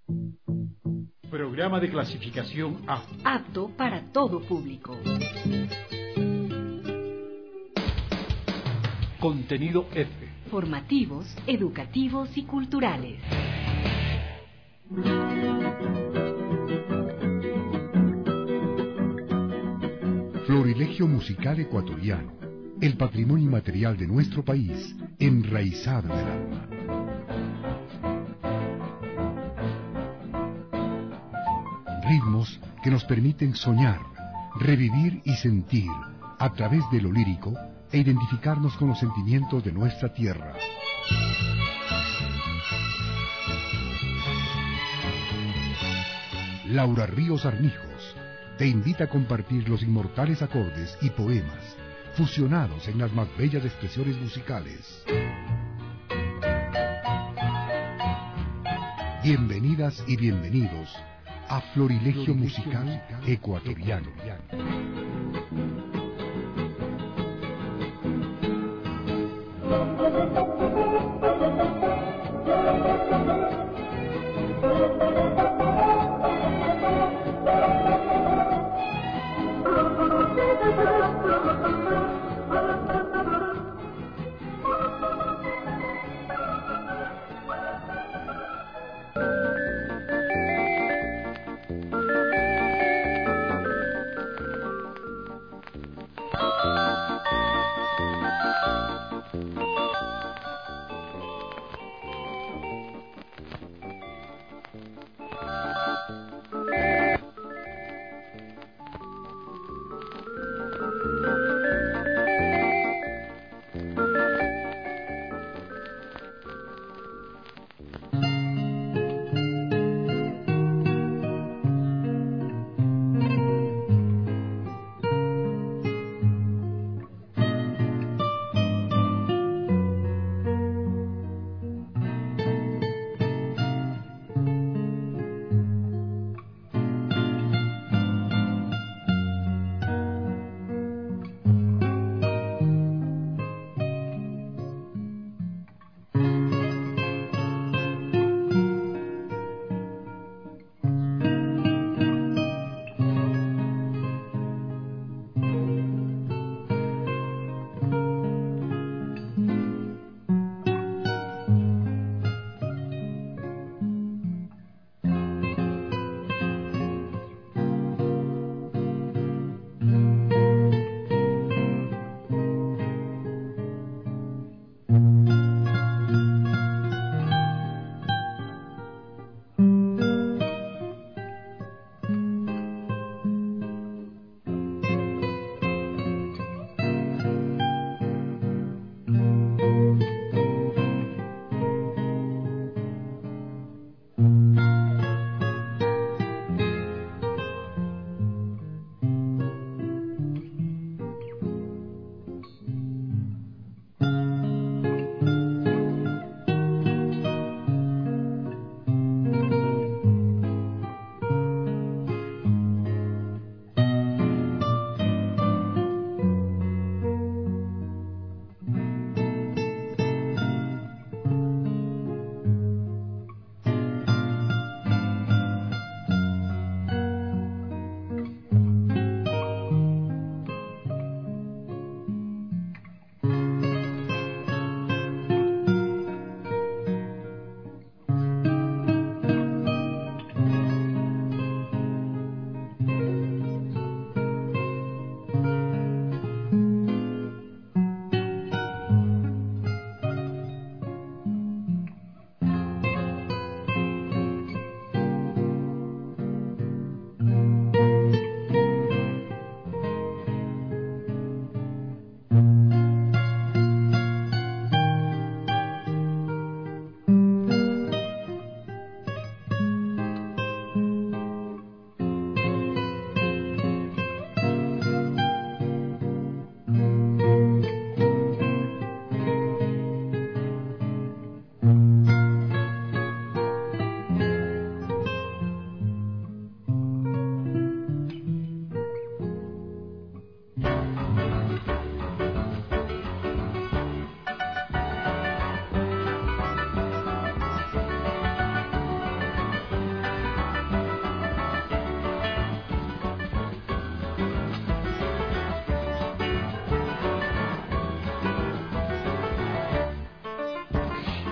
Programa de clasificación A. Apto para todo público. Contenido F. Formativos, educativos y culturales. Florilegio musical ecuatoriano, el patrimonio inmaterial de nuestro país, enraizado en el alma. Ritmos que nos permiten soñar, revivir y sentir a través de lo lírico e identificarnos con los sentimientos de nuestra tierra. Laura Ríos Armijos te invita a compartir los inmortales acordes y poemas fusionados en las más bellas expresiones musicales. Bienvenidas y bienvenidos a Florilegio Musical Ecuatoriano.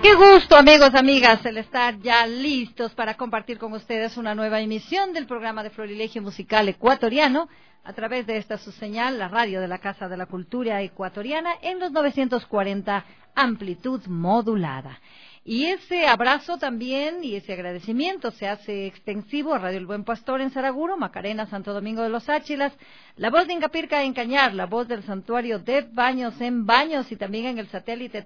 Qué gusto, amigos, amigas, el estar ya listos para compartir con ustedes una nueva emisión del programa de Florilegio Musical Ecuatoriano a través de esta su señal, la radio de la Casa de la Cultura Ecuatoriana en los 940 amplitud modulada. Y ese abrazo también y ese agradecimiento se hace extensivo a Radio El Buen Pastor en Saraguro, Macarena, Santo Domingo de los Áchilas, La Voz de Ingapirca en Cañar, La Voz del Santuario de Baños en Baños y también en el satélite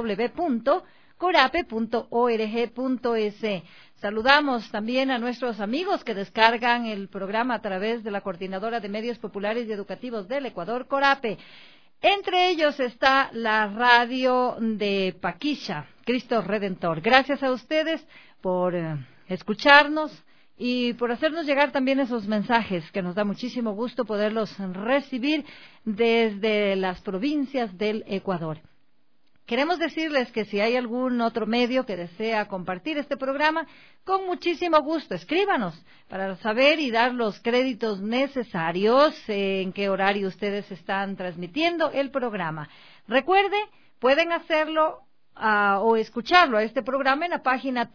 www.corape.org.es. Saludamos también a nuestros amigos que descargan el programa a través de la Coordinadora de Medios Populares y Educativos del Ecuador, Corape. Entre ellos está la radio de Paquisha, Cristo Redentor. Gracias a ustedes por escucharnos y por hacernos llegar también esos mensajes que nos da muchísimo gusto poderlos recibir desde las provincias del Ecuador. Queremos decirles que si hay algún otro medio que desea compartir este programa, con muchísimo gusto, escríbanos para saber y dar los créditos necesarios en qué horario ustedes están transmitiendo el programa. Recuerde, pueden hacerlo o escucharlo a este programa en la página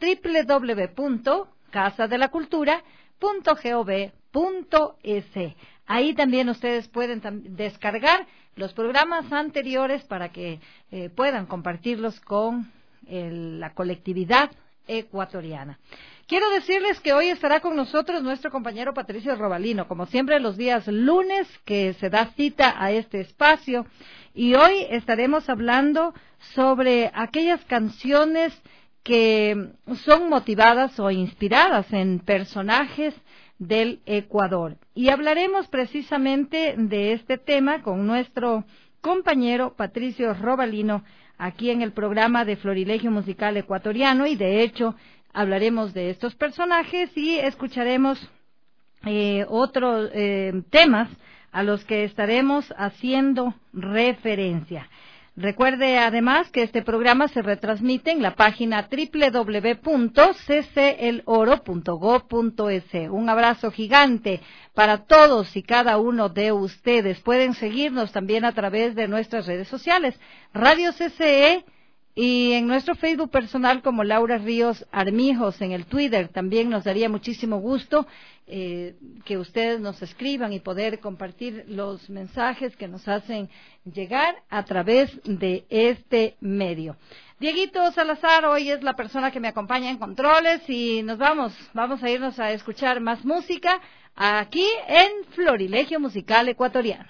www.casadelacultura.gov.es. Ahí también ustedes pueden descargar los programas anteriores para que puedan compartirlos con la colectividad ecuatoriana. Quiero decirles que hoy estará con nosotros nuestro compañero Patricio Robalino, como siempre los días lunes que se da cita a este espacio, y hoy estaremos hablando sobre aquellas canciones que son motivadas o inspiradas en personajes del Ecuador. Y hablaremos precisamente de este tema con nuestro compañero Patricio Robalino aquí en el programa de Florilegio Musical Ecuatoriano, y de hecho hablaremos de estos personajes y escucharemos otros temas a los que estaremos haciendo referencia. Recuerde además que este programa se retransmite en la página www.cceloro.gov.es. Un abrazo gigante para todos y cada uno de ustedes. Pueden seguirnos también a través de nuestras redes sociales, Radio CCE, y en nuestro Facebook personal como Laura Ríos Armijos, en el Twitter. También nos daría muchísimo gusto que ustedes nos escriban y poder compartir los mensajes que nos hacen llegar a través de este medio. Dieguito Salazar hoy es la persona que me acompaña en controles y vamos a irnos a escuchar más música aquí en Florilegio Musical Ecuatoriano.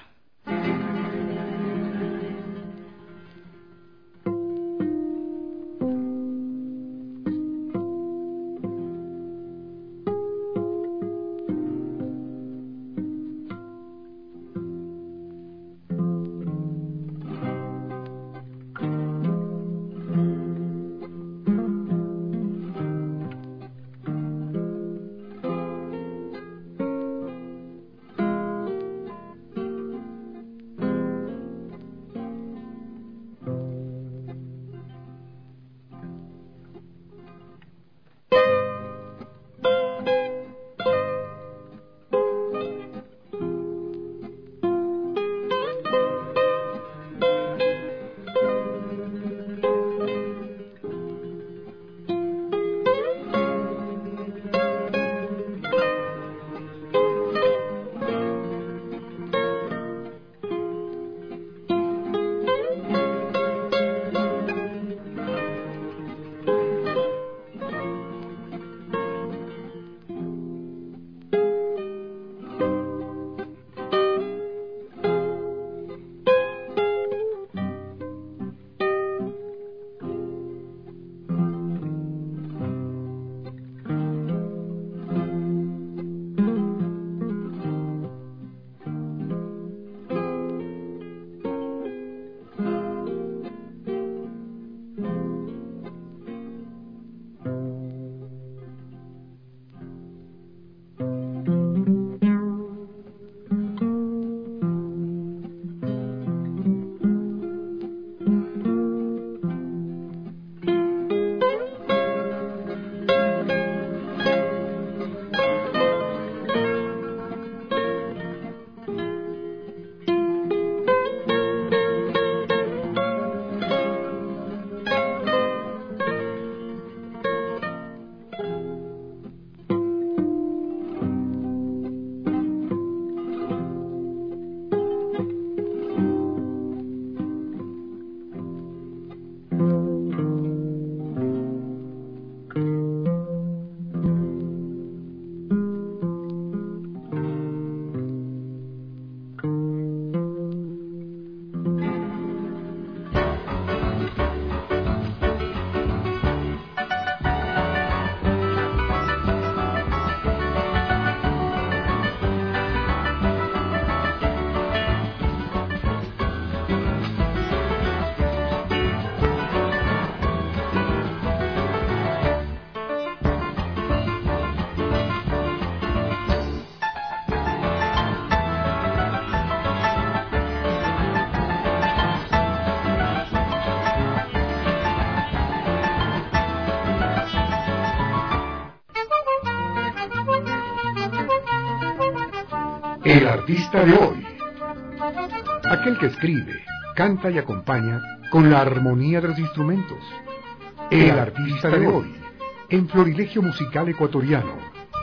El artista de hoy. Aquel que escribe, canta y acompaña con la armonía de los instrumentos. El artista de hoy, en Florilegio Musical Ecuatoriano.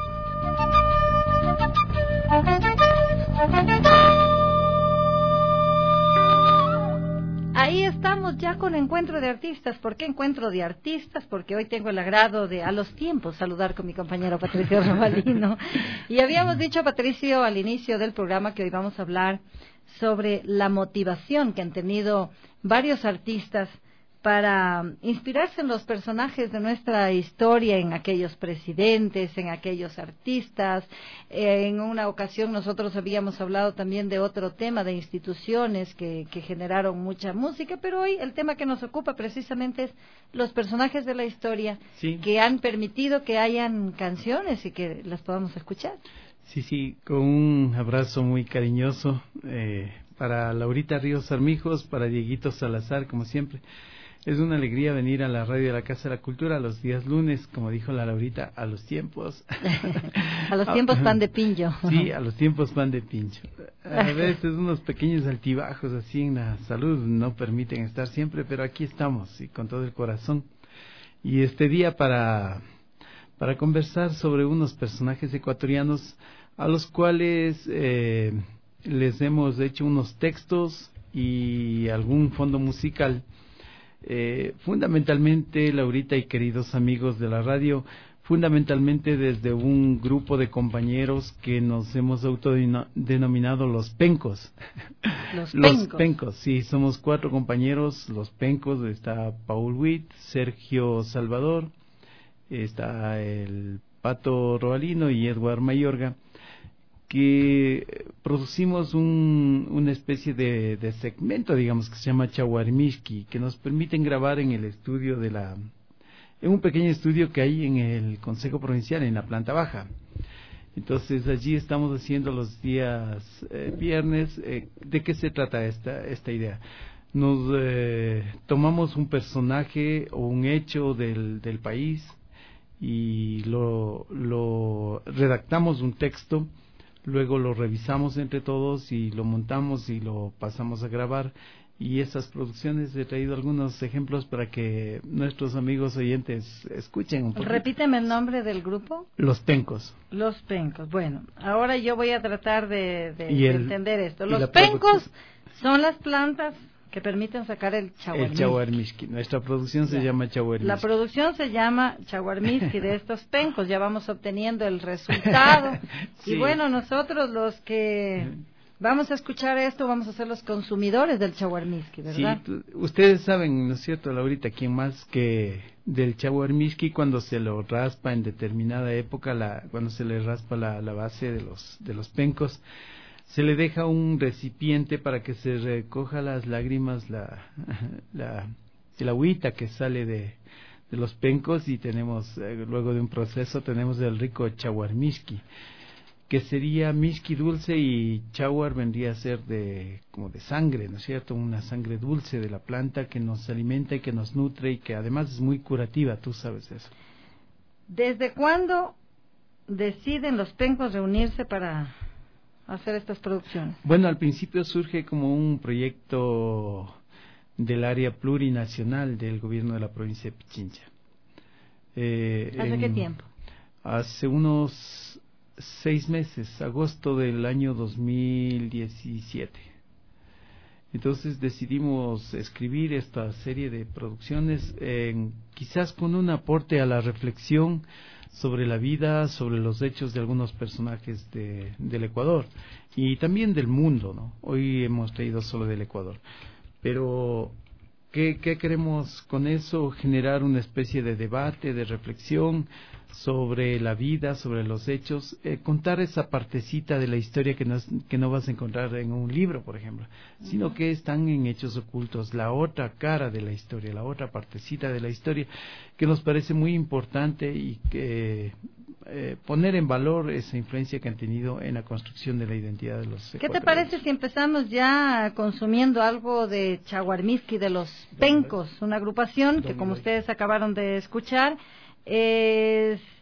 Ahí estamos ya con Encuentro de Artistas. ¿Por qué Encuentro de Artistas? Porque hoy tengo el agrado de, a los tiempos, saludar con mi compañero Patricio Robalino. Y habíamos dicho, Patricio, al inicio del programa que hoy vamos a hablar sobre la motivación que han tenido varios artistas para inspirarse en los personajes de nuestra historia, en aquellos presidentes, en aquellos artistas. En una ocasión nosotros habíamos hablado también de otro tema, de instituciones que generaron mucha música, pero hoy el tema que nos ocupa precisamente es los personajes de la historia, sí, que han permitido que hayan canciones y que las podamos escuchar. Sí, con un abrazo muy cariñoso para Laurita Ríos Armijos, para Dieguito Salazar, como siempre. Es una alegría venir a la radio de la Casa de la Cultura los días lunes, como dijo la Laurita, a los tiempos. A los tiempos pan de pincho. Sí, a los tiempos pan de pincho. A veces unos pequeños altibajos así en la salud no permiten estar siempre, pero aquí estamos y con todo el corazón. Y este día para conversar sobre unos personajes ecuatorianos a los cuales les hemos hecho unos textos y algún fondo musical. Fundamentalmente, Laurita y queridos amigos de la radio, fundamentalmente desde un grupo de compañeros que nos hemos autodenominado los Pencos. Los Pencos, sí, somos 4 compañeros, los Pencos. Está Paul Witt, Sergio Salvador, está el Pato Robalino y Edward Mayorga, que producimos una especie de segmento, digamos, que se llama Chaguarmishki, que nos permiten grabar en el estudio en un pequeño estudio que hay en el Consejo Provincial, en la planta baja. Entonces allí estamos haciendo los días viernes. ¿De qué se trata esta idea? Nos tomamos un personaje o un hecho del país y lo redactamos un texto. Luego lo revisamos entre todos y lo montamos y lo pasamos a grabar. Y esas producciones he traído algunos ejemplos para que nuestros amigos oyentes escuchen un poco. Repíteme el nombre del grupo. Los Pencos. Los Pencos. Bueno, ahora yo voy a tratar de entender esto. Los Pencos son las plantas que permiten sacar el chaguarmishki. El chaguarmishki. Nuestra producción se llama chaguarmishki. La producción se llama chaguarmishki de estos pencos. Ya vamos obteniendo el resultado. Sí. Y bueno, nosotros los que vamos a escuchar esto, vamos a ser los consumidores del chaguarmishki, ¿verdad? Sí, ustedes saben, ¿no es cierto, Laurita? ¿Quién más que del chaguarmishki cuando se lo raspa en determinada época, cuando se le raspa la base de los pencos? Se le deja un recipiente para que se recoja las lágrimas, el agüita que sale de los pencos, y tenemos, luego de un proceso, tenemos el rico chaguarmishki, que sería mishki dulce, y chaguar vendría a ser como de sangre, ¿no es cierto? Una sangre dulce de la planta que nos alimenta y que nos nutre y que además es muy curativa, tú sabes eso. ¿Desde cuándo deciden los pencos reunirse para hacer estas producciones? Bueno, al principio surge como un proyecto del área plurinacional del gobierno de la provincia de Pichincha. ¿Hace qué tiempo? Hace unos 6 meses, agosto del año 2017. Entonces decidimos escribir esta serie de producciones, quizás con un aporte a la reflexión sobre la vida, sobre los hechos de algunos personajes del Ecuador y también del mundo, ¿no? Hoy hemos traído solo del Ecuador, pero ¿qué queremos con eso? Generar una especie de debate, de reflexión sobre la vida, sobre los hechos, contar esa partecita de la historia que no vas a encontrar en un libro, por ejemplo, sino que están en hechos ocultos, la otra cara de la historia, la otra partecita de la historia, que nos parece muy importante, y que poner en valor esa influencia que han tenido en la construcción de la identidad de los ecuatorianos. ¿Qué te parece si empezamos ya consumiendo algo de chaguarmishki de los Pencos, una agrupación que, como ustedes acabaron de escuchar, es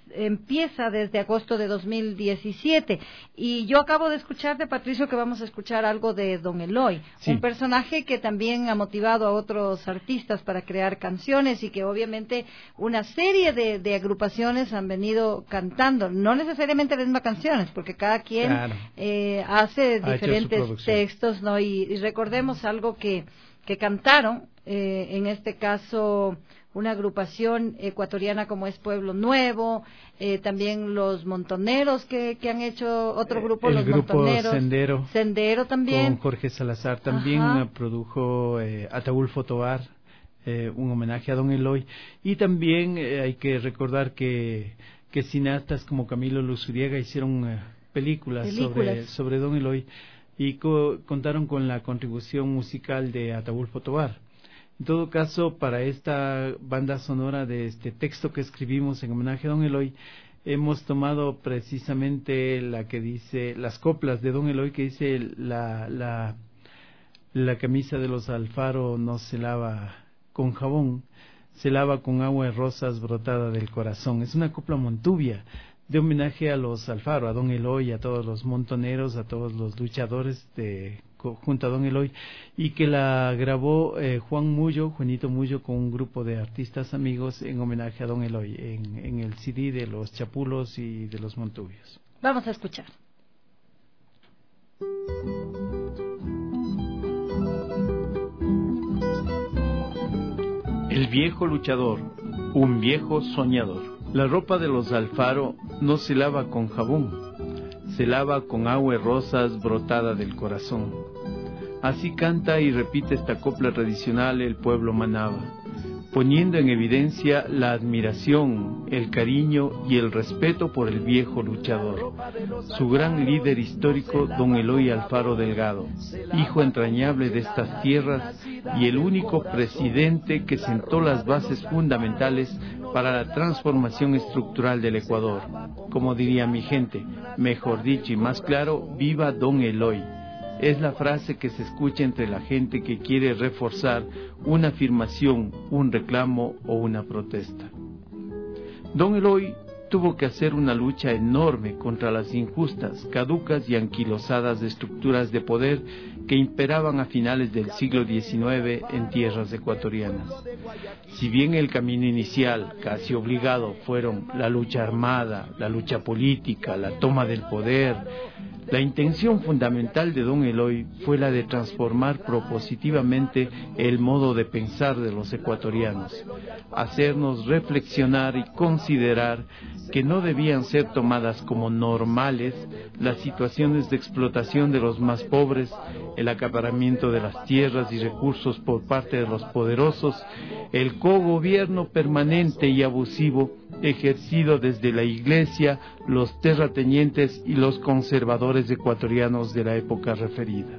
empieza desde agosto de 2017. Y yo acabo de escuchar de Patricio que vamos a escuchar algo de Don Eloy, sí, un personaje que también ha motivado a otros artistas para crear canciones y que obviamente una serie de agrupaciones han venido cantando, no necesariamente las mismas canciones, porque cada quien hace diferentes textos, ¿no? Y recordemos algo que cantaron, en este caso una agrupación ecuatoriana como es Pueblo Nuevo, también los Montoneros que han hecho otro grupo, los grupo Montoneros. Sendero también. Con Jorge Salazar también produjo Ataulfo Tovar, un homenaje a Don Eloy. Y también hay que recordar que cineastas como Camilo Luzuriaga hicieron películas sobre Don Eloy y contaron con la contribución musical de Ataulfo Tovar. En todo caso, para esta banda sonora de este texto que escribimos en homenaje a Don Eloy, hemos tomado precisamente la que dice, las coplas de Don Eloy, que dice la camisa de los Alfaro no se lava con jabón, se lava con agua de rosas brotada del corazón. Es una copla montubia de homenaje a los Alfaro, a Don Eloy, a todos los montoneros, a todos los luchadores junto a Don Eloy, y que la grabó Juanito Mullo, con un grupo de artistas amigos en homenaje a Don Eloy, en el CD de los Chapulos y de los Montubios. Vamos a escuchar. El viejo luchador, un viejo soñador. La ropa de los Alfaro no se lava con jabón, se lava con agua y rosas brotada del corazón. Así canta y repite esta copla tradicional el pueblo Manaba, poniendo en evidencia la admiración, el cariño y el respeto por el viejo luchador, su gran líder histórico Don Eloy Alfaro Delgado, hijo entrañable de estas tierras y el único presidente que sentó las bases fundamentales para la transformación estructural del Ecuador. Como diría mi gente, mejor dicho y más claro, ¡viva Don Eloy! Es la frase que se escucha entre la gente que quiere reforzar una afirmación, un reclamo o una protesta. Don Eloy tuvo que hacer una lucha enorme contra las injustas, caducas y anquilosadas estructuras de poder que imperaban a finales del siglo XIX en tierras ecuatorianas. Si bien el camino inicial, casi obligado, fueron la lucha armada, la lucha política, la toma del poder, la intención fundamental de Don Eloy fue la de transformar propositivamente el modo de pensar de los ecuatorianos, hacernos reflexionar y considerar que no debían ser tomadas como normales las situaciones de explotación de los más pobres, el acaparamiento de las tierras y recursos por parte de los poderosos, el cogobierno permanente y abusivo ejercido desde la Iglesia, los terratenientes y los conservadores ecuatorianos de la época referida.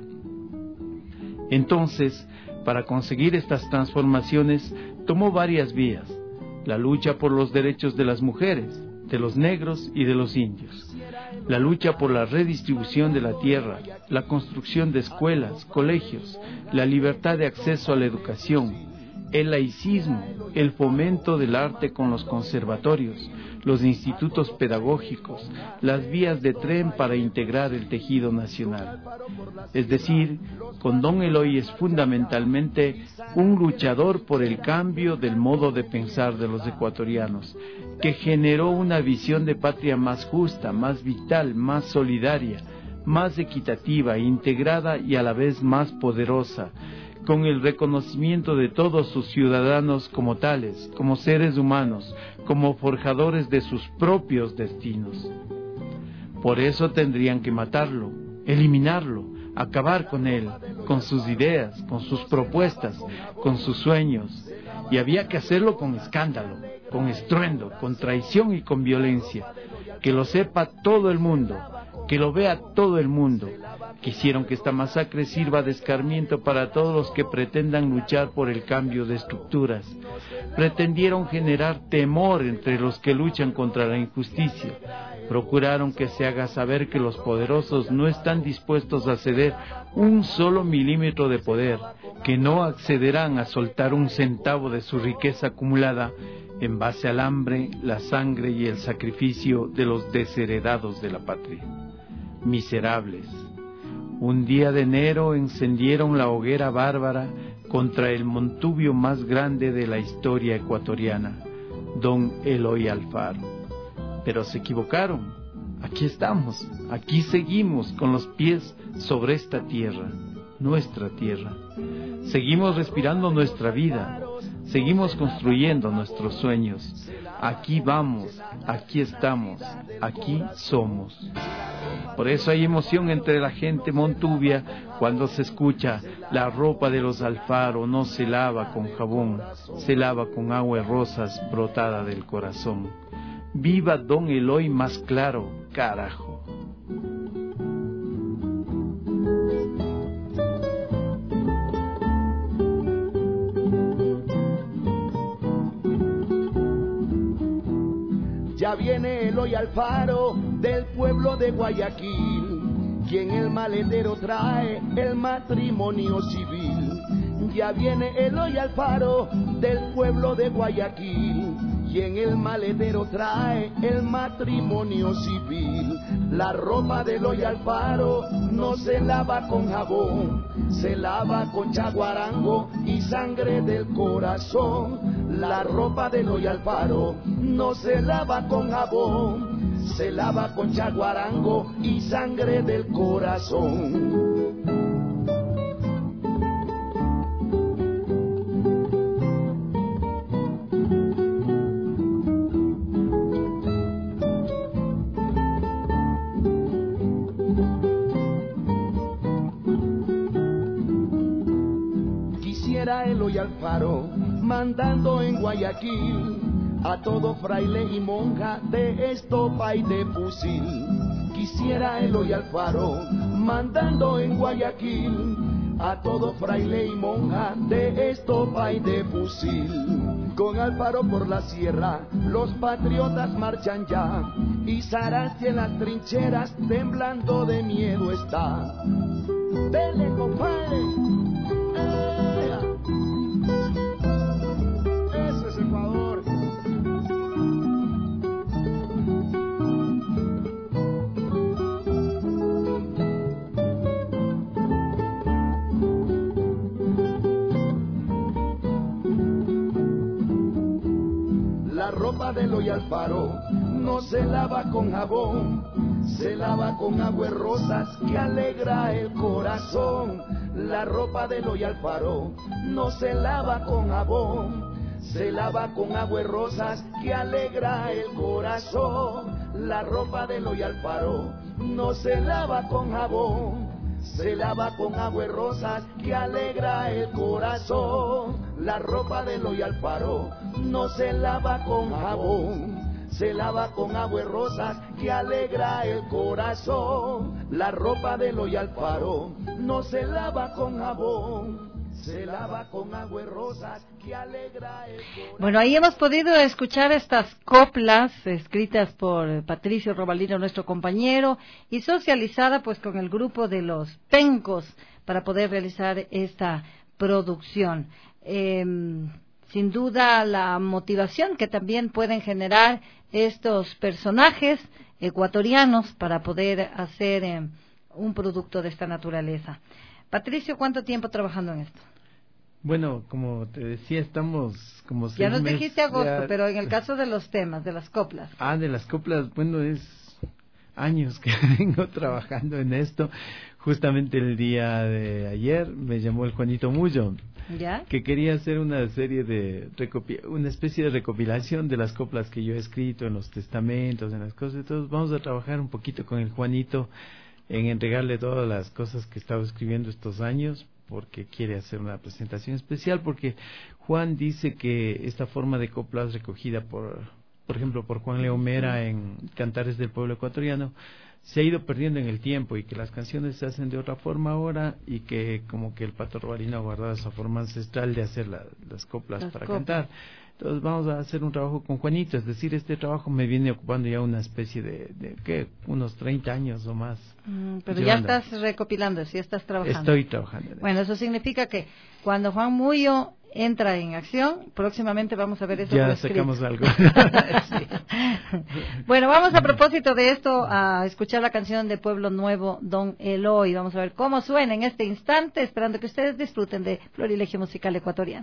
Entonces, para conseguir estas transformaciones, tomó varias vías: la lucha por los derechos de las mujeres, de los negros y de los indios, la lucha por la redistribución de la tierra, la construcción de escuelas, colegios, la libertad de acceso a la educación, el laicismo, el fomento del arte con los conservatorios, los institutos pedagógicos, las vías de tren para integrar el tejido nacional. Es decir, con Don Eloy es fundamentalmente un luchador por el cambio del modo de pensar de los ecuatorianos, que generó una visión de patria más justa, más vital, más solidaria, más equitativa, integrada y a la vez más poderosa, con el reconocimiento de todos sus ciudadanos como tales, como seres humanos, como forjadores de sus propios destinos. Por eso tendrían que matarlo, eliminarlo, acabar con él, con sus ideas, con sus propuestas, con sus sueños, y había que hacerlo con escándalo, con estruendo, con traición y con violencia, que lo sepa todo el mundo, que lo vea todo el mundo. Quisieron que esta masacre sirva de escarmiento para todos los que pretendan luchar por el cambio de estructuras. Pretendieron generar temor entre los que luchan contra la injusticia, Procuraron que se haga saber que los poderosos no están dispuestos a ceder un solo milímetro de poder, que no accederán a soltar un centavo de su riqueza acumulada en base al hambre, la sangre y el sacrificio de los desheredados de la patria. Miserables. Un día de enero encendieron la hoguera bárbara contra el Montubio más grande de la historia ecuatoriana, don Eloy Alfaro. Pero se equivocaron. Aquí estamos, aquí seguimos con los pies sobre esta tierra, nuestra tierra. Seguimos respirando nuestra vida, seguimos construyendo nuestros sueños. Aquí vamos, aquí estamos, aquí somos. Por eso hay emoción entre la gente montubia cuando se escucha: la ropa de los Alfaro no se lava con jabón, se lava con agua de rosas brotada del corazón. ¡Viva don Eloy más claro, carajo! Ya viene Eloy Alfaro del pueblo de Guayaquil, quien el maletero trae el matrimonio civil. Ya viene Eloy Alfaro del pueblo de Guayaquil, quien el maletero trae el matrimonio civil. La ropa de Eloy Alfaro no se lava con jabón, se lava con chaguarango y sangre del corazón. La ropa de Eloy Alfaro no se lava con jabón, se lava con chaguarango y sangre del corazón. Eloy Alfaro mandando en Guayaquil a todo fraile y monja de estopa y de fusil. Quisiera Eloy Alfaro mandando en Guayaquil a todo fraile y monja de estopa y de fusil. Con Alfaro por la sierra los patriotas marchan ya, y Sarasti en las trincheras temblando de miedo está. ¡Dele, compadre! La ropa de Eloy Alfaro no se lava con jabón, se lava con agua y rosas que alegra el corazón. La ropa de Eloy Alfaro no se lava con jabón, se lava con agua y rosas que alegra el corazón. La ropa de Eloy Alfaro no se lava con jabón, se lava con agua y rosas que alegra el corazón. La ropa de Eloy Alfaro no se lava con jabón, se lava con agua y rosas que alegra el corazón. La ropa de Eloy Alfaro no se lava con jabón, se lava con agua y rosas que alegra el corazón. Bueno, ahí hemos podido escuchar estas coplas escritas por Patricio Robalino, nuestro compañero, y socializada pues con el grupo de los Pencos para poder realizar esta producción. Sin duda la motivación que también pueden generar estos personajes ecuatorianos para poder hacer un producto de esta naturaleza. Patricio, ¿cuánto tiempo trabajando en esto? Bueno, como te decía, estamos como 6 ya nos meses, dijiste agosto, ya... pero en el caso de los temas, de las coplas. De las coplas, bueno, es años que vengo trabajando en esto. Justamente el día de ayer me llamó el Juanito Mullo, ¿ya? Que quería hacer una serie de una especie de recopilación de las coplas que yo he escrito en los testamentos, en las cosas. Entonces vamos a trabajar un poquito con el Juanito en entregarle todas las cosas que estaba escribiendo estos años, porque quiere hacer una presentación especial, porque Juan dice que esta forma de coplas recogida por ejemplo, por Juan León Mera en Cantares del Pueblo Ecuatoriano, se ha ido perdiendo en el tiempo y que las canciones se hacen de otra forma ahora, y que como que el Pato Robalino ha guardado esa forma ancestral de hacer las coplas para cantar. Entonces vamos a hacer un trabajo con Juanito, es decir, este trabajo me viene ocupando ya una especie de ¿qué? Unos 30 años o más. Pero llevando. Ya estás recopilando, sí estás trabajando. Estoy trabajando. Bueno, eso significa que cuando Juan Muyo entra en acción, próximamente vamos a ver eso. Ya sacamos algo. Sí. Bueno, vamos a propósito de esto a escuchar la canción de Pueblo Nuevo, Don Eloy. Vamos a ver cómo suena en este instante, esperando que ustedes disfruten de Florilegio Musical Ecuatoriano.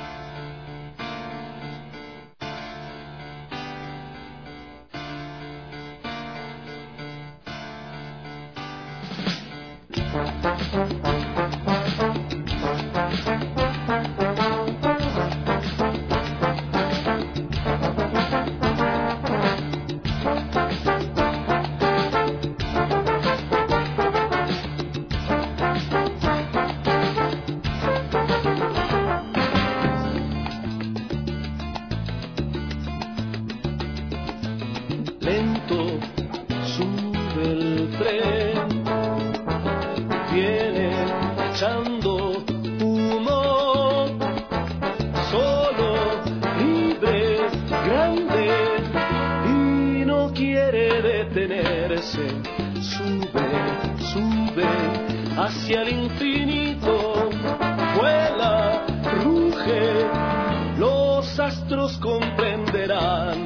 Hacia el infinito, vuela, ruge, los astros comprenderán.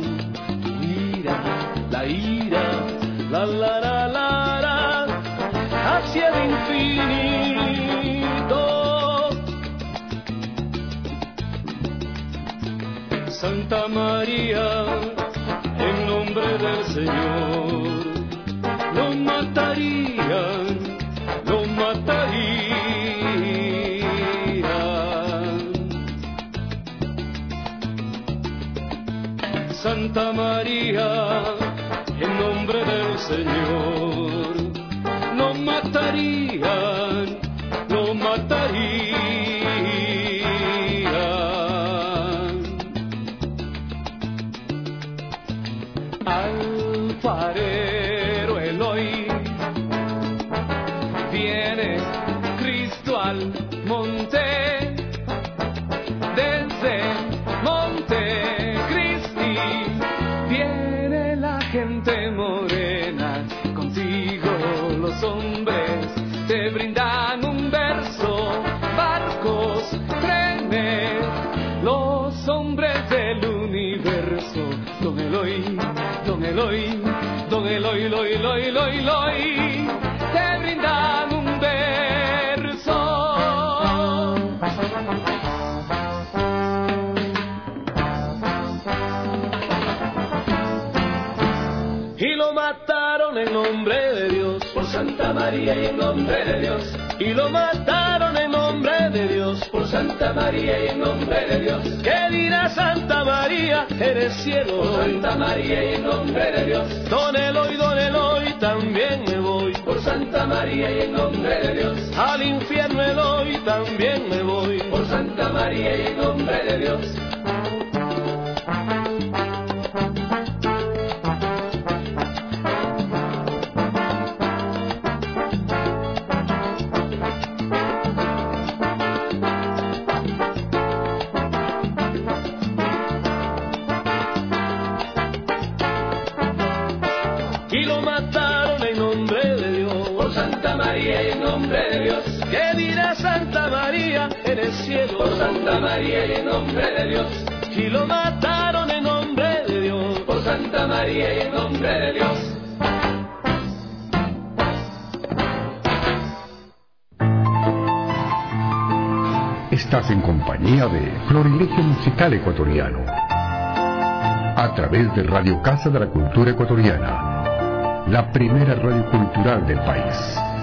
La ira, la la la la la, hacia el infinito. Santa María, en nombre del Señor, lo matarían. Lo matarían. Santa María, en nombre del Señor, lo matarían, lo matarían. Alfarero Eloy, viene Cristo al monte, desde Monte Cristi, viene la gente morena, contigo los hombres te brindan un verso, barcos, trenes, los hombres del universo. Don Eloy, Don Eloy, Don Eloy, Eloy, Eloy, Eloy, Eloy, te brindan un verso. Y lo mataron en nombre de Dios, por Santa María y en nombre de Dios. Y lo mataron en nombre de Dios, por Santa María y en nombre de Dios. ¿Qué dirá Santa María? Eres cielo, por Santa María y en nombre de Dios. Don Eloy, también me voy, por Santa María y en nombre de Dios. Al infierno Eloy, también me voy, por Santa María y en nombre de Dios. Y lo mataron en nombre de Dios, por Santa María y en nombre de Dios. ¿Qué dirá Santa María en el cielo, por Santa María y en nombre de Dios? Y lo mataron en nombre de Dios, por Santa María y en nombre de Dios. Estás en compañía de Florilegio Musical Ecuatoriano, a través de Radio Casa de la Cultura Ecuatoriana, la primera radio cultural del país.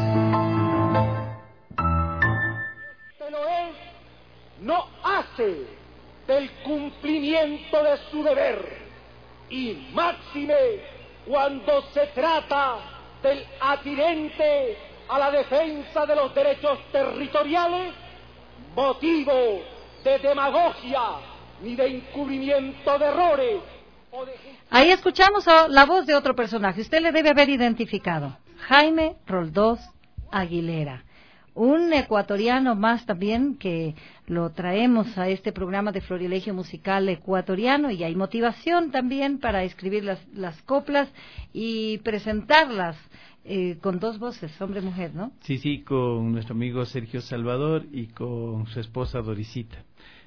Que no es, no hace del cumplimiento de su deber, y máxime cuando se trata del atinente a la defensa de los derechos territoriales, motivo de demagogia ni de encubrimiento de errores. Ahí escuchamos la voz de otro personaje. Usted le debe haber identificado. Jaime Roldós Aguilera, un ecuatoriano más también que lo traemos a este programa de Florilegio Musical Ecuatoriano, y hay motivación también para escribir las coplas y presentarlas con dos voces, hombre y mujer, ¿no? Sí, con nuestro amigo Sergio Salvador y con su esposa Dorisita.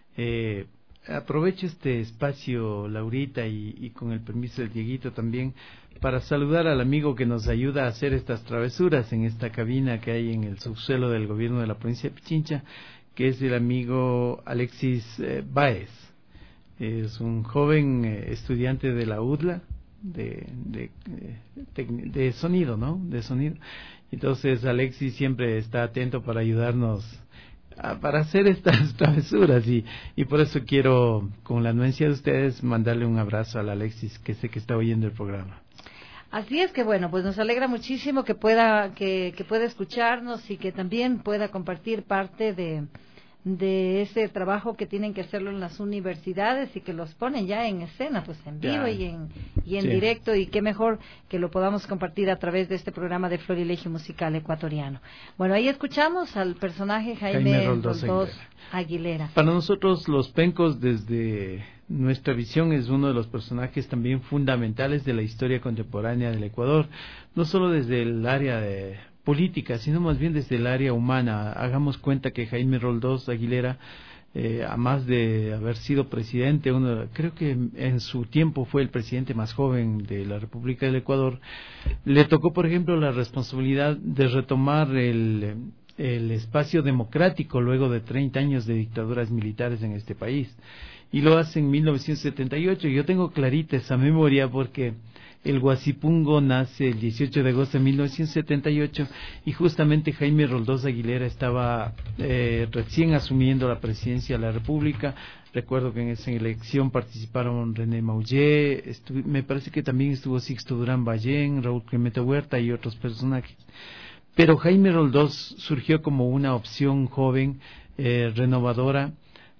Aprovecho este espacio, Laurita, y con el permiso del Dieguito también, para saludar al amigo que nos ayuda a hacer estas travesuras en esta cabina que hay en el subsuelo del gobierno de la provincia de Pichincha, que es el amigo Alexis Báez. Es un joven estudiante de la UDLA de sonido, ¿no? De sonido. Entonces Alexis siempre está atento para ayudarnos para hacer estas travesuras, y por eso quiero, con la anuencia de ustedes, mandarle un abrazo al Alexis, que sé que está oyendo el programa. Así es que bueno, pues nos alegra muchísimo que pueda escucharnos y que también pueda compartir parte de ese trabajo que tienen que hacerlo en las universidades y que los ponen ya en escena, pues en vivo y en directo, y qué mejor que lo podamos compartir a través de este programa de Florilegio Musical Ecuatoriano. Bueno, ahí escuchamos al personaje Jaime Roldós Aguilera. Para nosotros los pencos, desde nuestra visión, es uno de los personajes también fundamentales de la historia contemporánea del Ecuador, no solo desde el área de política, sino más bien desde el área humana. Hagamos cuenta que Jaime Roldós Aguilera, además de haber sido presidente, creo que en su tiempo fue el presidente más joven de la República del Ecuador, le tocó, por ejemplo, la responsabilidad de retomar el espacio democrático luego de 30 años de dictaduras militares en este país, y lo hace en 1978. Yo tengo clarita esa memoria porque el Guasipungo nace el 18 de agosto de 1978, y justamente Jaime Roldós Aguilera estaba recién asumiendo la presidencia de la República. Recuerdo que en esa elección participaron René Maullé, me parece que también estuvo Sixto Durán Ballén, Raúl Clemente Huerta y otros personajes. Pero Jaime Roldós surgió como una opción joven, renovadora,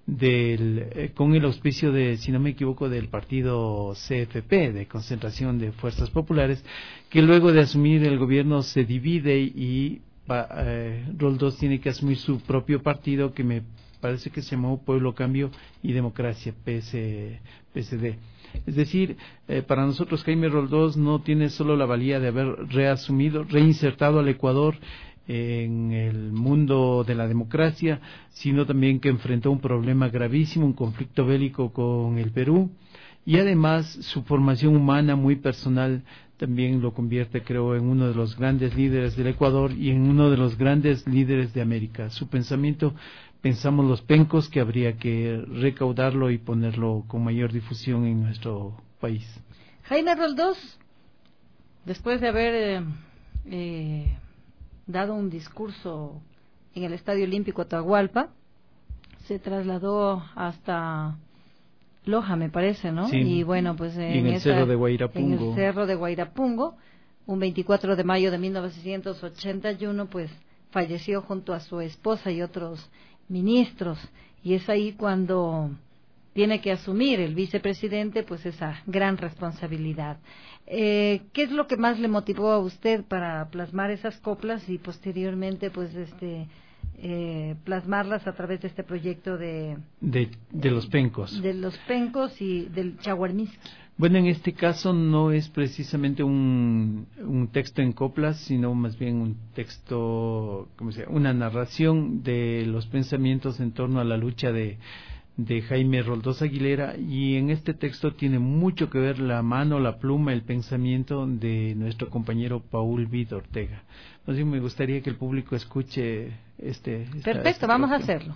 con el auspicio de, si no me equivoco, del partido CFP, de Concentración de Fuerzas Populares, que luego de asumir el gobierno se divide y Roldós tiene que asumir su propio partido, que me parece que se llamó Pueblo, Cambio y Democracia, PSD. Es decir, para nosotros Jaime Roldós no tiene solo la valía de haber reinsertado al Ecuador en el mundo de la democracia, sino también que enfrentó un problema gravísimo, un conflicto bélico con el Perú, y además su formación humana muy personal también lo convierte, creo, en uno de los grandes líderes del Ecuador y en uno de los grandes líderes de América. Su pensamiento, pensamos los pencos, que habría que recaudarlo y ponerlo con mayor difusión en nuestro país. Jaime Roldós, después de haber dado un discurso en el Estadio Olímpico Atahualpa, se trasladó hasta Loja, me parece, ¿no? Sí. Y bueno, pues en el Cerro de Guairapungo. En el Cerro de Guairapungo, un 24 de mayo de 1981, pues falleció junto a su esposa y otros ministros, y es ahí cuando tiene que asumir el vicepresidente pues esa gran responsabilidad. ¿Qué es lo que más le motivó a usted para plasmar esas coplas y posteriormente pues plasmarlas a través de este proyecto de los pencos? De los pencos y del Chaguarmisqui. Bueno, en este caso no es precisamente un texto en coplas, sino más bien un texto, una narración de los pensamientos en torno a la lucha de Jaime Roldós Aguilera, y en este texto tiene mucho que ver la mano, la pluma, el pensamiento de nuestro compañero Paul Vid Ortega. Así me gustaría que el público escuche Perfecto, vamos a hacerlo.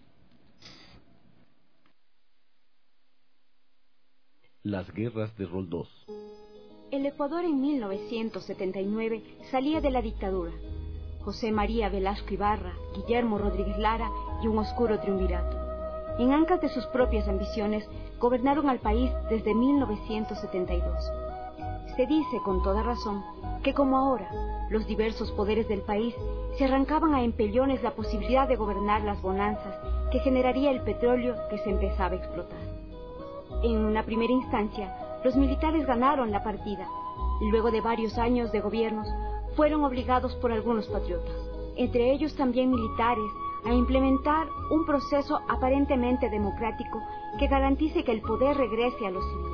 Las guerras de Roldós. El Ecuador en 1979 salía de la dictadura. José María Velasco Ibarra, Guillermo Rodríguez Lara y un oscuro triunvirato, en ancas de sus propias ambiciones, gobernaron al país desde 1972. Se dice con toda razón que, como ahora, los diversos poderes del país se arrancaban a empellones la posibilidad de gobernar las bonanzas que generaría el petróleo que se empezaba a explotar. En una primera instancia, los militares ganaron la partida y luego de varios años de gobiernos fueron obligados por algunos patriotas, entre ellos también militares, a implementar un proceso aparentemente democrático que garantice que el poder regrese a los civiles.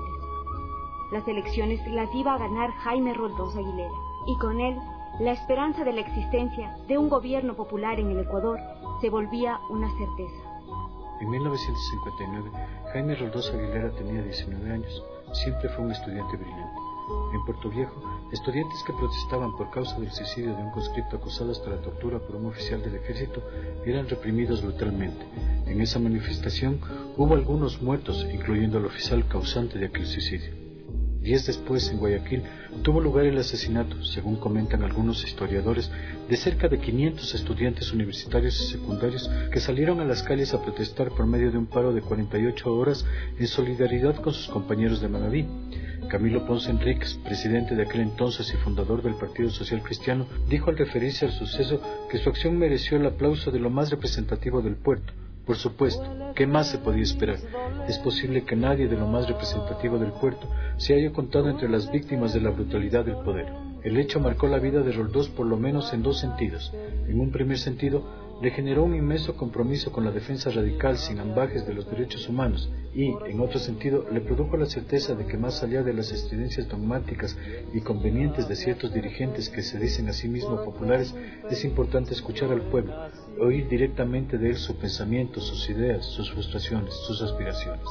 Las elecciones las iba a ganar Jaime Roldós Aguilera, y con él la esperanza de la existencia de un gobierno popular en el Ecuador se volvía una certeza. En 1959, Jaime Roldós Aguilera tenía 19 años. Siempre fue un estudiante brillante. En Puerto Viejo, estudiantes que protestaban por causa del suicidio de un conscripto acusado hasta la tortura por un oficial del ejército eran reprimidos brutalmente. En esa manifestación hubo algunos muertos, incluyendo al oficial causante de aquel suicidio. Días después, en Guayaquil, tuvo lugar el asesinato, según comentan algunos historiadores, de cerca de 500 estudiantes universitarios y secundarios que salieron a las calles a protestar por medio de un paro de 48 horas en solidaridad con sus compañeros de Manabí. Camilo Ponce Enríquez, presidente de aquel entonces y fundador del Partido Social Cristiano, dijo al referirse al suceso que su acción mereció el aplauso de lo más representativo del puerto. Por supuesto, ¿qué más se podía esperar? Es posible que nadie de lo más representativo del puerto se haya contado entre las víctimas de la brutalidad del poder. El hecho marcó la vida de Roldós por lo menos en dos sentidos. En un primer sentido, le generó un inmenso compromiso con la defensa radical sin ambajes de los derechos humanos y, en otro sentido, le produjo la certeza de que más allá de las estridencias dogmáticas y convenientes de ciertos dirigentes que se dicen a sí mismos populares, es importante escuchar al pueblo, oír directamente de él su pensamiento, sus ideas, sus frustraciones, sus aspiraciones.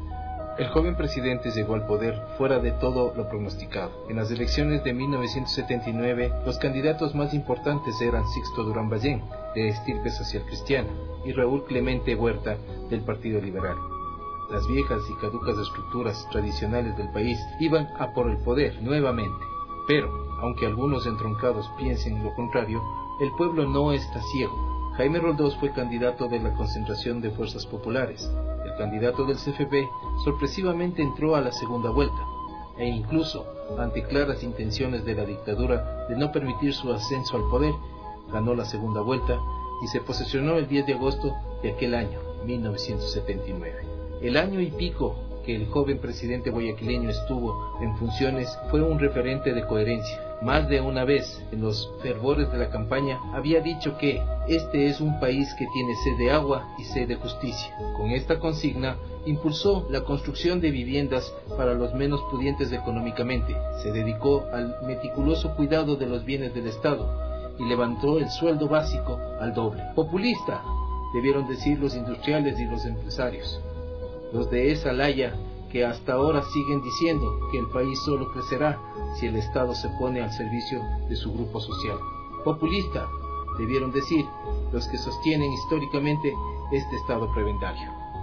El joven presidente llegó al poder fuera de todo lo pronosticado. En las elecciones de 1979, los candidatos más importantes eran Sixto Durán Ballén, de estirpe social cristiana, y Raúl Clemente Huerta, del Partido Liberal. Las viejas y caducas estructuras tradicionales del país iban a por el poder nuevamente. Pero, aunque algunos entroncados piensen lo contrario, el pueblo no está ciego. Jaime Roldós fue candidato de la concentración de fuerzas populares. El candidato del CFP sorpresivamente entró a la segunda vuelta, e incluso, ante claras intenciones de la dictadura de no permitir su ascenso al poder, ganó la segunda vuelta y se posesionó el 10 de agosto de aquel año, 1979. El año y pico que el joven presidente guayaquileño estuvo en funciones fue un referente de coherencia. Más de una vez, en los fervores de la campaña, había dicho que este es un país que tiene sed de agua y sed de justicia. Con esta consigna, impulsó la construcción de viviendas para los menos pudientes económicamente, se dedicó al meticuloso cuidado de los bienes del Estado y levantó el sueldo básico al doble. Populista, debieron decir los industriales y los empresarios, los de esa laya que hasta ahora siguen diciendo que el país solo crecerá si el Estado se pone al servicio de su grupo social. Populista, debieron decir los que sostienen históricamente este Estado prebentario.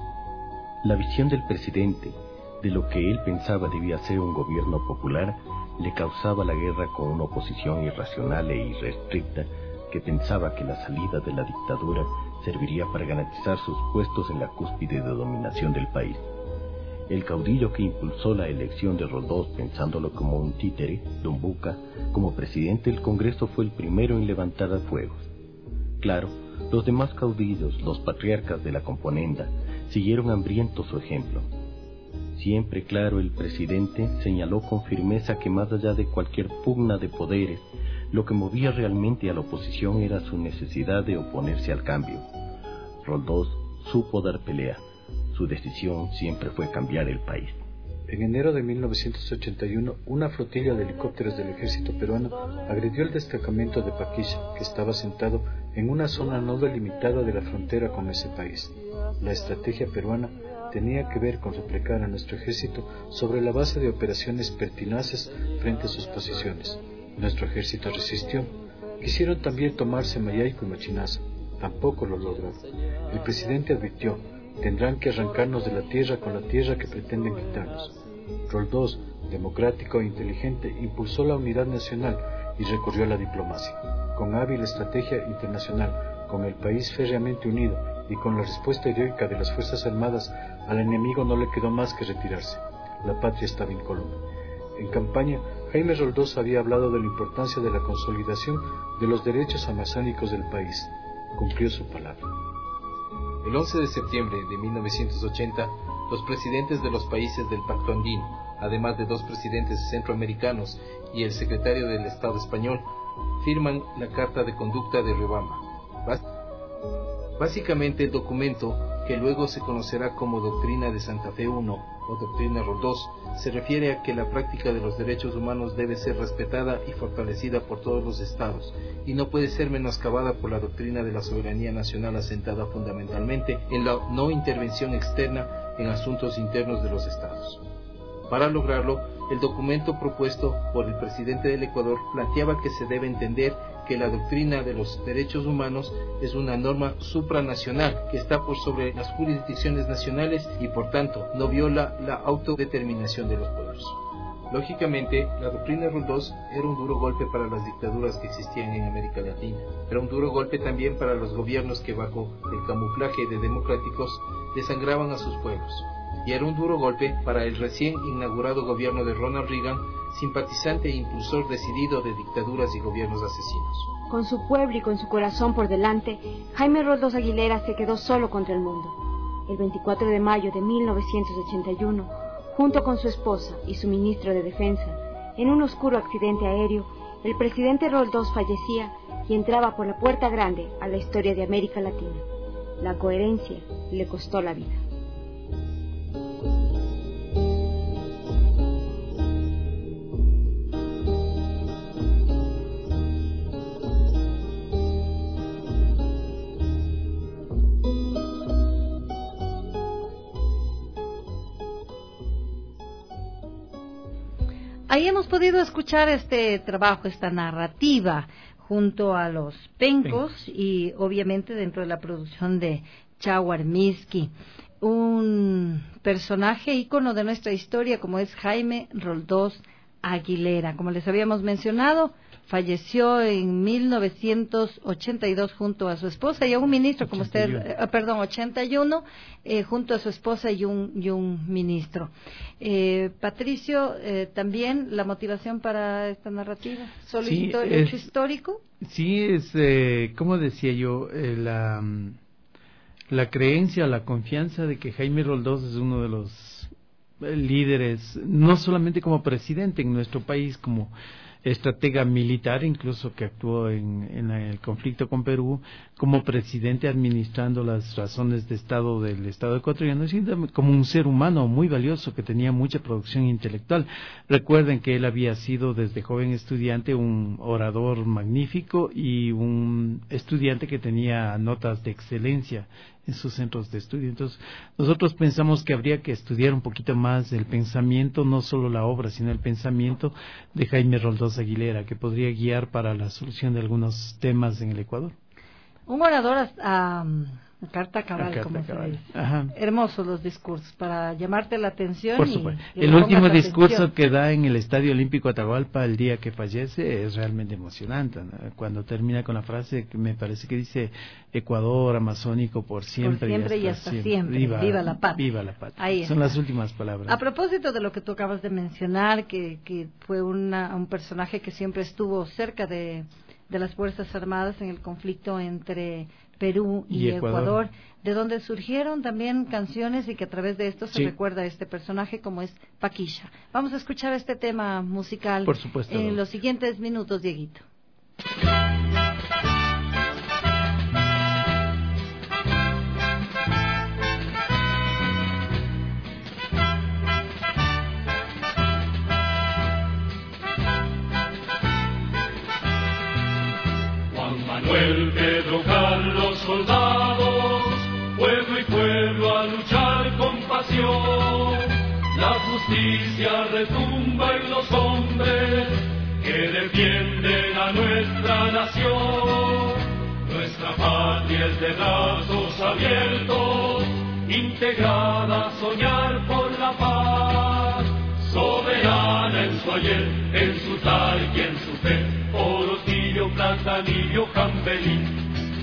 La visión del presidente de lo que él pensaba debía ser un gobierno popular le causaba la guerra con una oposición irracional e irrestricta que pensaba que la salida de la dictadura serviría para garantizar sus puestos en la cúspide de dominación del país. El caudillo que impulsó la elección de Roldós, pensándolo como un títere, Don Buca, como presidente del Congreso, fue el primero en levantar fuegos. Claro, los demás caudillos, los patriarcas de la componenda, siguieron hambrientos su ejemplo. Siempre claro, el presidente señaló con firmeza que más allá de cualquier pugna de poderes, lo que movía realmente a la oposición era su necesidad de oponerse al cambio. Roldós supo dar pelea. Su decisión siempre fue cambiar el país. En enero de 1981, una flotilla de helicópteros del ejército peruano agredió el destacamento de Paquilla, que estaba sentado en una zona no delimitada de la frontera con ese país. La estrategia peruana tenía que ver con replegar a nuestro ejército sobre la base de operaciones pertinaces frente a sus posiciones. Nuestro ejército resistió. Quisieron también tomarse Mayaico y Machinaza. Tampoco lo lograron. El presidente advirtió: tendrán que arrancarnos de la tierra con la tierra que pretenden quitarnos. Roldós, democrático e inteligente, impulsó la unidad nacional y recurrió a la diplomacia. Con hábil estrategia internacional, con el país férreamente unido y con la respuesta heroica de las Fuerzas Armadas, al enemigo no le quedó más que retirarse. La patria estaba incólume. En campaña, Jaime Roldós había hablado de la importancia de la consolidación de los derechos amazónicos del país. Cumplió su palabra. El 11 de septiembre de 1980, los presidentes de los países del Pacto Andino, además de dos presidentes centroamericanos y el secretario del Estado español, firman la Carta de Conducta de Riobamba. Básicamente el documento, que luego se conocerá como Doctrina de Santa Fe I o Doctrina Roldós, se refiere a que la práctica de los derechos humanos debe ser respetada y fortalecida por todos los estados, y no puede ser menoscabada por la doctrina de la soberanía nacional asentada fundamentalmente en la no intervención externa en asuntos internos de los estados. Para lograrlo, el documento propuesto por el presidente del Ecuador planteaba que se debe entender que la doctrina de los derechos humanos es una norma supranacional que está por sobre las jurisdicciones nacionales y por tanto no viola la autodeterminación de los pueblos. Lógicamente, la doctrina Roldós era un duro golpe para las dictaduras que existían en América Latina. Era un duro golpe también para los gobiernos que bajo el camuflaje de democráticos desangraban a sus pueblos. Y era un duro golpe para el recién inaugurado gobierno de Ronald Reagan, simpatizante e impulsor decidido de dictaduras y gobiernos asesinos. Con su pueblo y con su corazón por delante, Jaime Roldós Aguilera se quedó solo contra el mundo. El 24 de mayo de 1981, junto con su esposa y su ministro de Defensa, en un oscuro accidente aéreo, el presidente Roldós fallecía y entraba por la puerta grande a la historia de América Latina. La coherencia le costó la vida. Ahí hemos podido escuchar este trabajo, esta narrativa, junto a los Pencos y obviamente dentro de la producción de Chawar Miski, un personaje ícono de nuestra historia como es Jaime Roldós Aguilera. Como les habíamos mencionado, falleció en 1982 junto a su esposa y a un ministro, 81, junto a su esposa y un ministro. Patricio, también la motivación para esta narrativa, ¿solo hecho histórico? Sí, es, como decía yo, la creencia, la confianza de que Jaime Roldós es uno de los líderes, no solamente como presidente en nuestro país, como estratega militar, incluso que actuó en el conflicto con Perú, como presidente administrando las razones de Estado del Estado ecuatoriano, sino como un ser humano muy valioso que tenía mucha producción intelectual. Recuerden que él había sido desde joven estudiante un orador magnífico y un estudiante que tenía notas de excelencia en sus centros de estudio. Entonces, nosotros pensamos que habría que estudiar un poquito más el pensamiento, no solo la obra, sino el pensamiento de Jaime Roldós Aguilera, que podría guiar para la solución de algunos temas en el Ecuador. Un orador a carta cabal, como se dice. Hermosos los discursos, para llamarte la atención. Por supuesto. El último discurso que da en el Estadio Olímpico Atahualpa el día que fallece es realmente emocionante, ¿no? Cuando termina con la frase que me parece que dice Ecuador amazónico por siempre, y hasta siempre. Viva la patria. Viva la patria. Son las últimas palabras. A propósito de lo que tú acabas de mencionar, que fue un personaje que siempre estuvo cerca de las Fuerzas Armadas en el conflicto entre Perú y Ecuador, de donde surgieron también canciones y que a través de esto se recuerda a este personaje como es Paquilla. Vamos a escuchar este tema musical. Por supuesto, en los siguientes minutos, Dieguito. Manuel, Pedro, Carlos, soldados, pueblo y pueblo a luchar con pasión. La justicia retumba en los hombres que defienden a nuestra nación. Nuestra patria es de brazos abiertos, integrada a soñar por la paz. Soberana en su ayer, en su tal y en su fe, Orotillo, Platanillo, Campelín.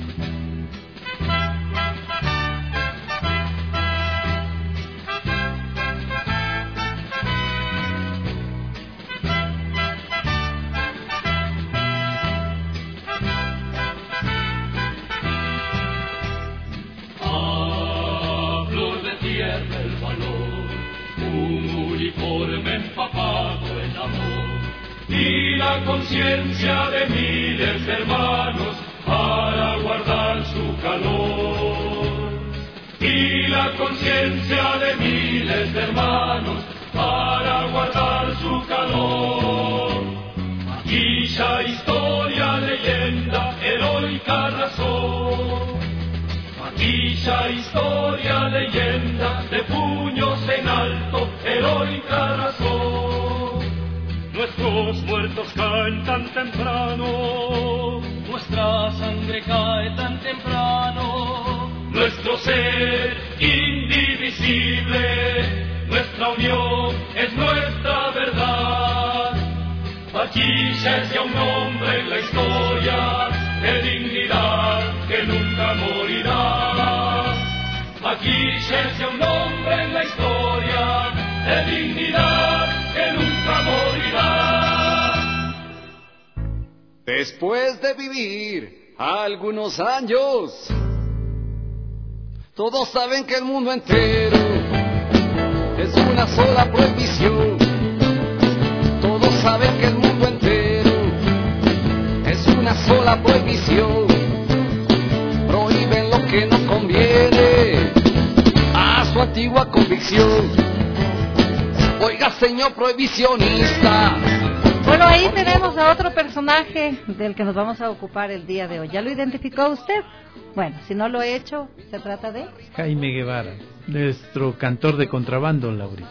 A flor de tierra el valor, un uniforme empapado en amor. y la conciencia de miles de hermanos para guardar su calor. Y la conciencia de miles de hermanos para guardar su calor. Maquilla, historia, leyenda, heroica razón. Maquilla, historia, leyenda, de puños en alto, heroica razón. Nuestros muertos caen tan temprano, nuestra sangre cae tan temprano. Nuestro ser indivisible, nuestra unión es nuestra verdad. Maquilla es ya un hombre en la historia, de dignidad que nunca morirá. Maquilla es ya un hombre en la historia, de dignidad que nunca morirá. Después de vivir algunos años, todos saben que el mundo entero es una sola prohibición. Todos saben que el mundo entero es una sola prohibición. Prohíben lo que no conviene a su antigua convicción. Oiga, señor prohibicionista. Bueno, ahí tenemos a otro personaje del que nos vamos a ocupar el día de hoy. ¿Ya lo identificó usted? Bueno, si no lo he hecho, se trata de Jaime Guevara, nuestro cantor de contrabando, Laurita.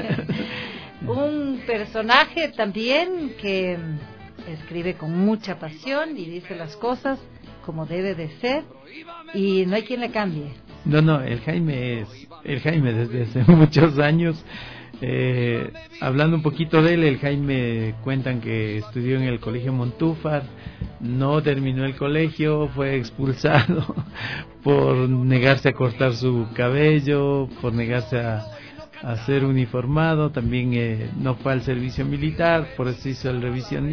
Un personaje también que escribe con mucha pasión y dice las cosas como debe de ser y no hay quien le cambie. No, el Jaime es el Jaime desde hace muchos años. Hablando un poquito de él, el Jaime cuentan que estudió en el colegio Montúfar, no terminó el colegio, fue expulsado por negarse a cortar su cabello, por negarse a ser uniformado, también no fue al servicio militar, por eso hizo el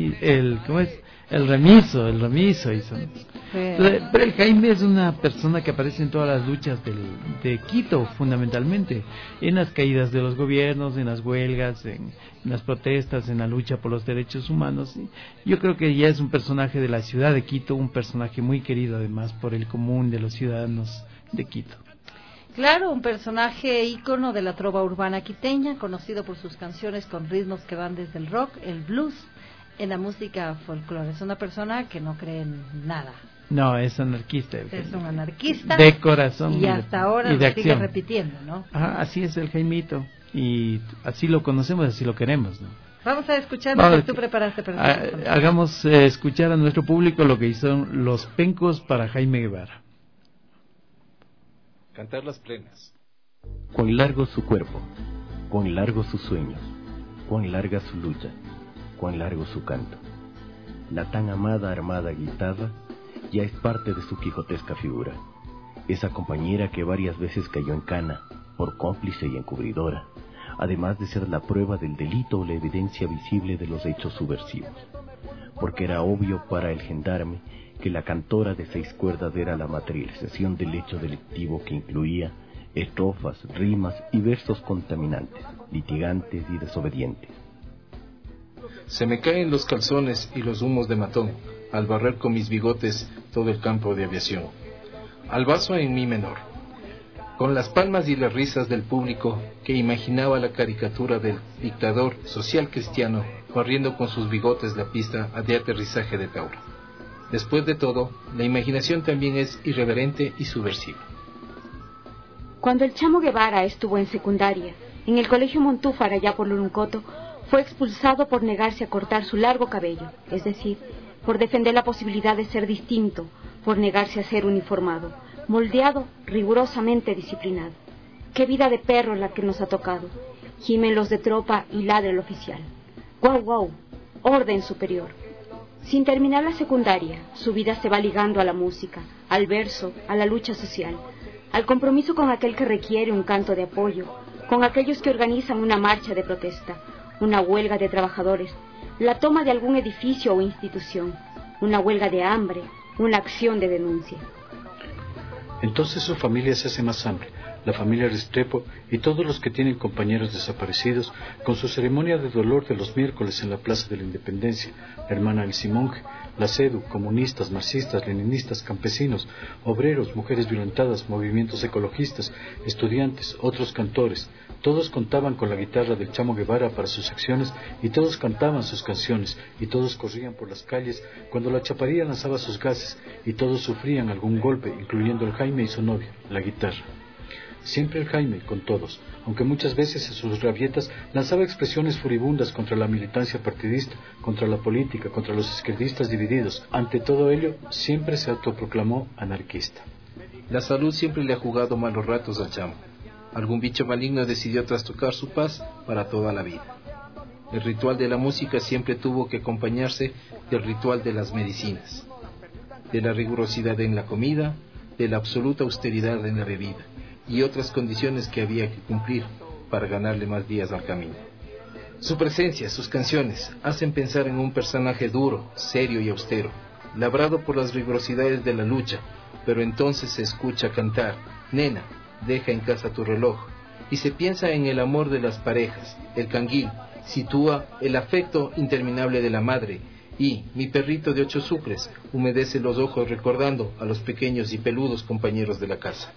remiso hizo. Pero el Jaime es una persona que aparece en todas las luchas de Quito, fundamentalmente, en las caídas de los gobiernos, en las huelgas, en las protestas, en la lucha por los derechos humanos. Yo creo que ya es un personaje de la ciudad de Quito, un personaje muy querido además por el común de los ciudadanos de Quito. Claro, un personaje ícono de la trova urbana quiteña, conocido por sus canciones con ritmos que van desde el rock, el blues, en la música folclore. Es una persona que no cree en nada. No, es anarquista. Es un anarquista. De corazón. Y hasta ahora lo sigue repitiendo, ¿no? Así es el Jaimito. Y así lo conocemos, así lo queremos, ¿no? Vamos a escuchar lo que tú preparaste para nosotros. Hagamos escuchar a nuestro público lo que hicieron los pencos para Jaime Guevara. Cantar las plenas. Cuán largo su cuerpo, cuán largos sus sueños, cuán larga su lucha, cuán largo su canto. La tan amada armada guitarra ya es parte de su quijotesca figura. Esa compañera que varias veces cayó en cana, por cómplice y encubridora, además de ser la prueba del delito o la evidencia visible de los hechos subversivos. Porque era obvio para el gendarme que la cantora de 6 cuerdas era la materialización del hecho delictivo que incluía estrofas, rimas y versos contaminantes, litigantes y desobedientes. Se me caen los calzones y los humos de matón, al barrer con mis bigotes todo el campo de aviación. Al vaso en mi menor, con las palmas y las risas del público que imaginaba la caricatura del dictador social cristiano barriendo con sus bigotes la pista de aterrizaje de Tauro. Después de todo, la imaginación también es irreverente y subversiva. Cuando el Chamo Guevara estuvo en secundaria, en el colegio Montúfar allá por Luruncoto, fue expulsado por negarse a cortar su largo cabello, es decir, por defender la posibilidad de ser distinto, por negarse a ser uniformado, moldeado, rigurosamente disciplinado. Qué vida de perro la que nos ha tocado. Gimen los de tropa y ladra el oficial. ¡Guau, guau! Orden superior. Sin terminar la secundaria, su vida se va ligando a la música, al verso, a la lucha social, al compromiso con aquel que requiere un canto de apoyo, con aquellos que organizan una marcha de protesta, una huelga de trabajadores, la toma de algún edificio o institución, una huelga de hambre, una acción de denuncia. Entonces su familia se hace más hambre, la familia Restrepo y todos los que tienen compañeros desaparecidos, con su ceremonia de dolor de los miércoles en la Plaza de la Independencia, la hermana Elsie Monge, la CEDU, comunistas, marxistas, leninistas, campesinos, obreros, mujeres violentadas, movimientos ecologistas, estudiantes, otros cantores. Todos contaban con la guitarra del Chamo Guevara para sus acciones y todos cantaban sus canciones y todos corrían por las calles cuando la chaparilla lanzaba sus gases y todos sufrían algún golpe, incluyendo el Jaime y su novia, la guitarra. Siempre el Jaime con todos, aunque muchas veces en sus rabietas lanzaba expresiones furibundas contra la militancia partidista, contra la política, contra los izquierdistas divididos. Ante todo ello, siempre se autoproclamó anarquista. La salud siempre le ha jugado malos ratos al Chamo. Algún bicho maligno decidió trastocar su paz para toda la vida. El ritual de la música siempre tuvo que acompañarse del ritual de las medicinas, de la rigurosidad en la comida, de la absoluta austeridad en la bebida y otras condiciones que había que cumplir para ganarle más días al camino. Su presencia, sus canciones, hacen pensar en un personaje duro, serio y austero, labrado por las rigurosidades de la lucha, pero entonces se escucha cantar: nena, deja en casa tu reloj, y se piensa en el amor de las parejas. El canguil sitúa el afecto interminable de la madre, y mi perrito de 8 sucres humedece los ojos recordando a los pequeños y peludos compañeros de la casa.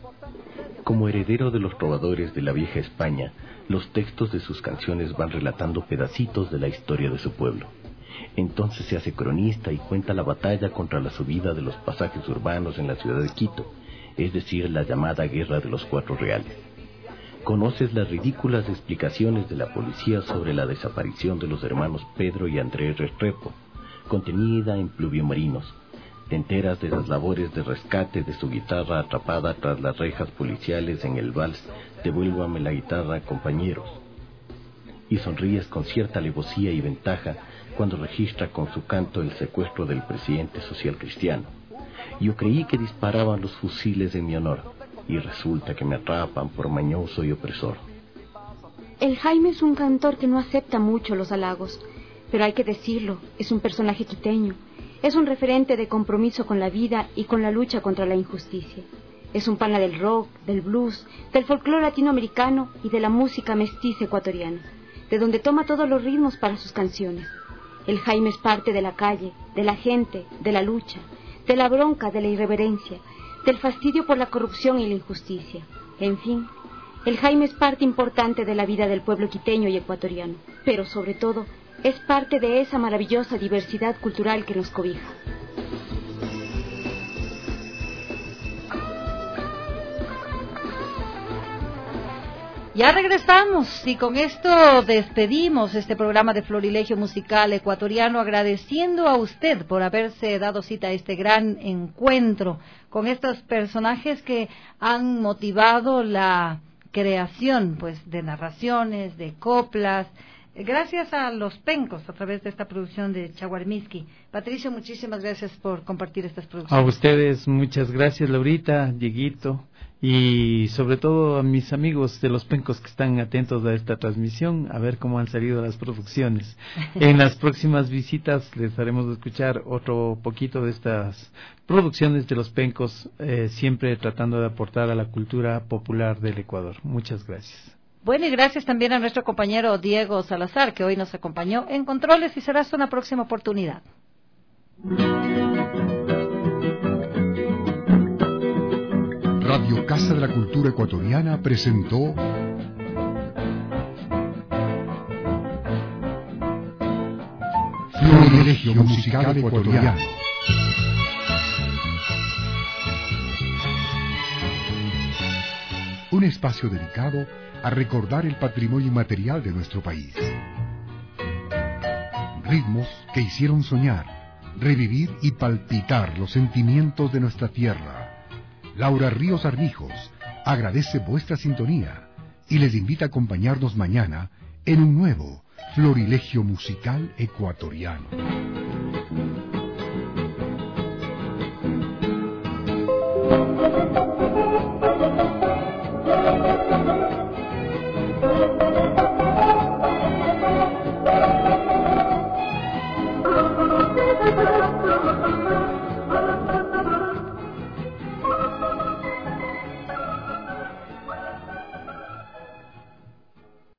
Como heredero de los trovadores de la vieja España, los textos de sus canciones van relatando pedacitos de la historia de su pueblo. Entonces se hace cronista y cuenta la batalla contra la subida de los pasajes urbanos en la ciudad de Quito, es decir, la llamada Guerra de los 4 Reales. Conoces las ridículas explicaciones de la policía sobre la desaparición de los hermanos Pedro y Andrés Restrepo, contenida en Pluviomarinos. Te enteras de las labores de rescate de su guitarra atrapada tras las rejas policiales en el vals Devuélvame la guitarra, compañeros. Y sonríes con cierta alevosía y ventaja cuando registra con su canto el secuestro del presidente social cristiano. Yo creí que disparaban los fusiles en mi honor, y resulta que me atrapan por mañoso y opresor. El Jaime es un cantor que no acepta mucho los halagos, pero hay que decirlo, es un personaje quiteño. Es un referente de compromiso con la vida y con la lucha contra la injusticia. Es un pana del rock, del blues, del folclore latinoamericano y de la música mestiza ecuatoriana, de donde toma todos los ritmos para sus canciones. El Jaime es parte de la calle, de la gente, de la lucha, de la bronca, de la irreverencia, del fastidio por la corrupción y la injusticia. En fin, el Jaime es parte importante de la vida del pueblo quiteño y ecuatoriano, pero sobre todo es parte de esa maravillosa diversidad cultural que nos cobija. Ya regresamos y con esto despedimos este programa de Florilegio Musical Ecuatoriano, agradeciendo a usted por haberse dado cita a este gran encuentro con estos personajes que han motivado la creación, pues, de narraciones, de coplas, gracias a los Pencos, a través de esta producción de Chaguarmiski. Patricio, muchísimas gracias por compartir estas producciones. A ustedes, muchas gracias, Laurita, Dieguito, y sobre todo a mis amigos de los Pencos que están atentos a esta transmisión, a ver cómo han salido las producciones. En las próximas visitas les haremos escuchar otro poquito de estas producciones de los Pencos, siempre tratando de aportar a la cultura popular del Ecuador. Muchas gracias. Bueno, y gracias también a nuestro compañero Diego Salazar, que hoy nos acompañó en Controles, y será hasta una próxima oportunidad. Radio Casa de la Cultura Ecuatoriana presentó Florilegio Musical Ecuatoriano. Un espacio dedicado a recordar el patrimonio inmaterial de nuestro país. Ritmos que hicieron soñar, revivir y palpitar los sentimientos de nuestra tierra. Laura Ríos Armijos agradece vuestra sintonía y les invita a acompañarnos mañana en un nuevo Florilegio Musical Ecuatoriano.